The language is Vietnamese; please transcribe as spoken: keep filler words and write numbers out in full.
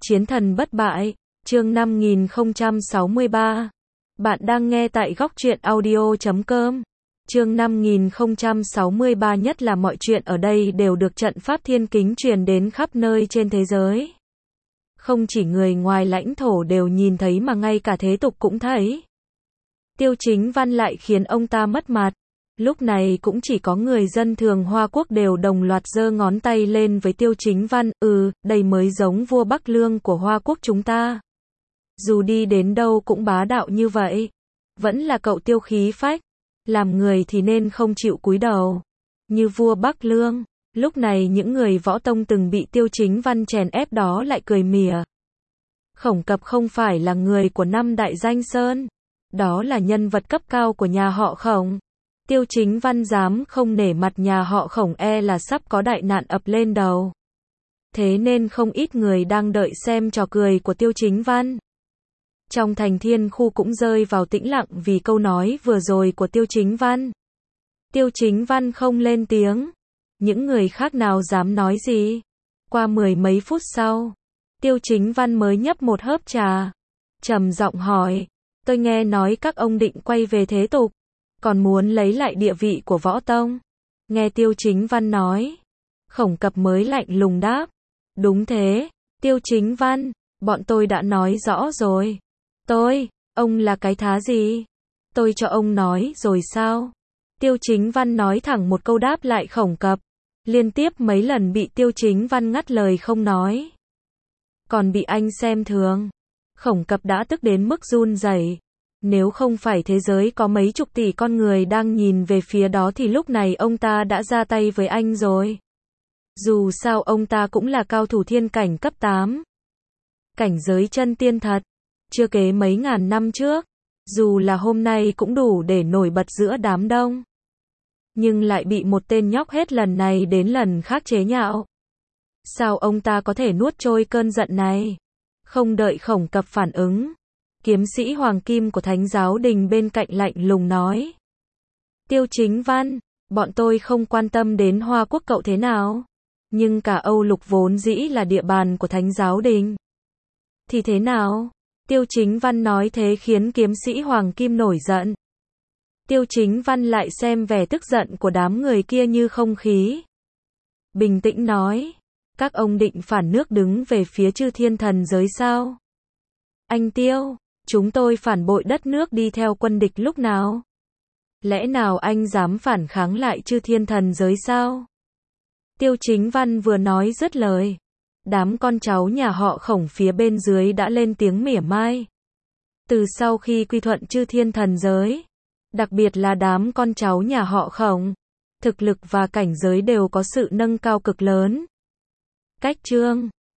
Chiến thần bất bại, chương năm nghìn không trăm sáu mươi ba. Bạn đang nghe tại góc truyện audio chấm com. Chương năm nghìn không trăm sáu mươi ba. Nhất là mọi chuyện ở đây đều được trận pháp thiên kính truyền đến khắp nơi trên thế giới. Không chỉ người ngoài lãnh thổ đều nhìn thấy mà ngay cả thế tục cũng thấy. Tiêu Chính Văn lại khiến ông ta mất mặt. Lúc này cũng chỉ có người dân thường Hoa Quốc đều đồng loạt giơ ngón tay lên với Tiêu Chính Văn, ừ, đây mới giống vua Bắc Lương của Hoa Quốc chúng ta. Dù đi đến đâu cũng bá đạo như vậy. Vẫn là cậu Tiêu khí phách. Làm người thì nên không chịu cúi đầu. Như vua Bắc Lương. Lúc này những người võ tông từng bị Tiêu Chính Văn chèn ép đó lại cười mỉa. Khổng Cập không phải là người của năm đại danh sơn. Đó là nhân vật cấp cao của nhà họ Khổng. Tiêu Chính Văn dám không nể mặt nhà họ Khổng e là sắp có đại nạn ập lên đầu. Thế nên không ít người đang đợi xem trò cười của Tiêu Chính Văn. Trong thành Thiên Khu cũng rơi vào tĩnh lặng vì câu nói vừa rồi của Tiêu Chính Văn. Tiêu Chính Văn không lên tiếng. Những người khác nào dám nói gì. Qua mười mấy phút sau, Tiêu Chính Văn mới nhấp một hớp trà. Trầm giọng hỏi, tôi nghe nói các ông định quay về thế tục. Còn muốn lấy lại địa vị của võ tông. Nghe Tiêu Chính Văn nói. Khổng Cập mới lạnh lùng đáp. Đúng thế, Tiêu Chính Văn, bọn tôi đã nói rõ rồi. Tôi, ông là cái thá gì? Tôi cho ông nói rồi sao? Tiêu Chính Văn nói thẳng một câu đáp lại Khổng Cập. Liên tiếp mấy lần bị Tiêu Chính Văn ngắt lời không nói. Còn bị anh xem thường. Khổng Cập đã tức đến mức run rẩy. Nếu không phải thế giới có mấy chục tỷ con người đang nhìn về phía đó thì lúc này ông ta đã ra tay với anh rồi. Dù sao ông ta cũng là cao thủ thiên cảnh cấp tám. Cảnh giới chân tiên thật. Chưa kể mấy ngàn năm trước. Dù là hôm nay cũng đủ để nổi bật giữa đám đông. Nhưng lại bị một tên nhóc hết lần này đến lần khác chế nhạo. Sao ông ta có thể nuốt trôi cơn giận này? Không đợi Khổng Cập phản ứng. Kiếm sĩ Hoàng Kim của Thánh Giáo Đình bên cạnh lạnh lùng nói. Tiêu Chính Văn, bọn tôi không quan tâm đến Hoa Quốc cậu thế nào. Nhưng cả Âu Lục vốn dĩ là địa bàn của Thánh Giáo Đình. Thì thế nào? Tiêu Chính Văn nói thế khiến kiếm sĩ Hoàng Kim nổi giận. Tiêu Chính Văn lại xem vẻ tức giận của đám người kia như không khí. Bình tĩnh nói. Các ông định phản nước đứng về phía chư thiên thần giới sao? Anh Tiêu. Chúng tôi phản bội đất nước đi theo quân địch lúc nào? Lẽ nào anh dám phản kháng lại chư thiên thần giới sao? Tiêu Chính Văn vừa nói dứt lời. Đám con cháu nhà họ Khổng phía bên dưới đã lên tiếng mỉa mai. Từ sau khi quy thuận chư thiên thần giới, đặc biệt là đám con cháu nhà họ Khổng, thực lực và cảnh giới đều có sự nâng cao cực lớn. Cách chương